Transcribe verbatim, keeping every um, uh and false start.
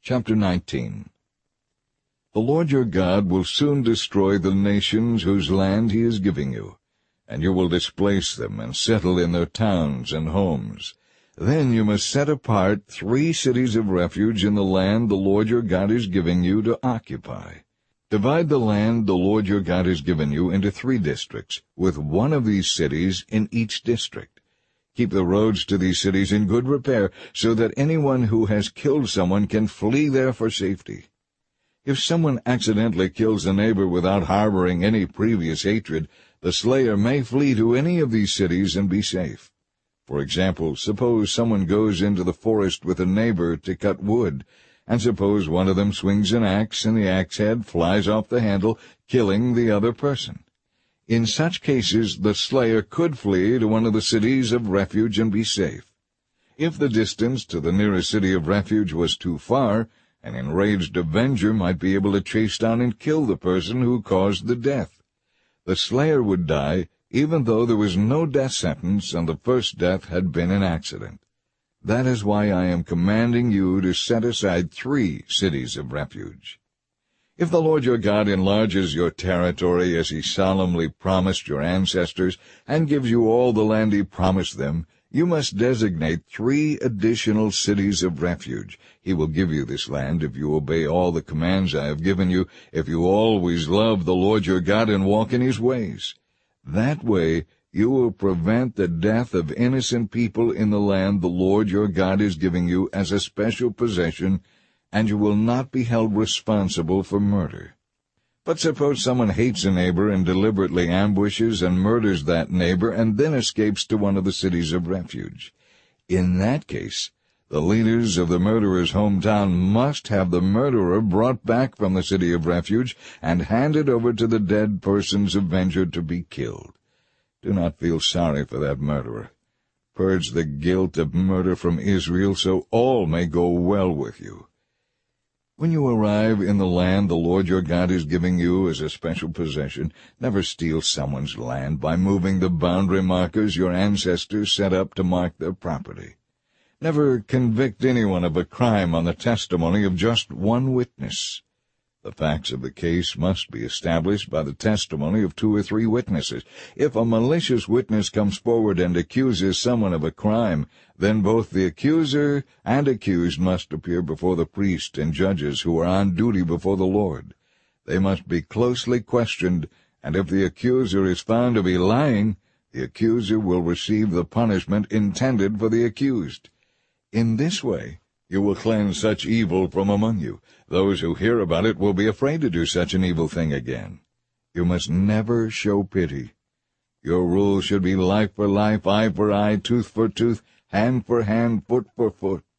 Chapter nineteen. The Lord your God will soon destroy the nations whose land he is giving you, and you will displace them and settle in their towns and homes. Then you must set apart three cities of refuge in the land the Lord your God is giving you to occupy. Divide the land the Lord your God has given you into three districts, with one of these cities in each district. Keep the roads to these cities in good repair, so that anyone who has killed someone can flee there for safety. If someone accidentally kills a neighbor without harboring any previous hatred, the slayer may flee to any of these cities and be safe. For example, suppose someone goes into the forest with a neighbor to cut wood, and suppose one of them swings an axe and the axe head flies off the handle, killing the other person. In such cases, the slayer could flee to one of the cities of refuge and be safe. If the distance to the nearest city of refuge was too far, an enraged avenger might be able to chase down and kill the person who caused the death. The slayer would die even though there was no death sentence and the first death had been an accident. That is why I am commanding you to set aside three cities of refuge. If the Lord your God enlarges your territory as he solemnly promised your ancestors and gives you all the land he promised them, you must designate three additional cities of refuge. He will give you this land if you obey all the commands I have given you, if you always love the Lord your God and walk in his ways. That way you will prevent the death of innocent people in the land the Lord your God is giving you as a special possession, and you will not be held responsible for murder. But suppose someone hates a neighbor and deliberately ambushes and murders that neighbor and then escapes to one of the cities of refuge. In that case, the leaders of the murderer's hometown must have the murderer brought back from the city of refuge and handed over to the dead person's avenger to be killed. Do not feel sorry for that murderer. Purge the guilt of murder from Israel so all may go well with you. When you arrive in the land the Lord your God is giving you as a special possession, never steal someone's land by moving the boundary markers your ancestors set up to mark their property. Never convict anyone of a crime on the testimony of just one witness. The facts of the case must be established by the testimony of two or three witnesses. If a malicious witness comes forward and accuses someone of a crime, then both the accuser and accused must appear before the priest and judges who are on duty before the Lord. They must be closely questioned, and if the accuser is found to be lying, the accuser will receive the punishment intended for the accused. In this way, you will cleanse such evil from among you. Those who hear about it will be afraid to do such an evil thing again. You must never show pity. Your rule should be life for life, eye for eye, tooth for tooth, hand for hand, foot for foot.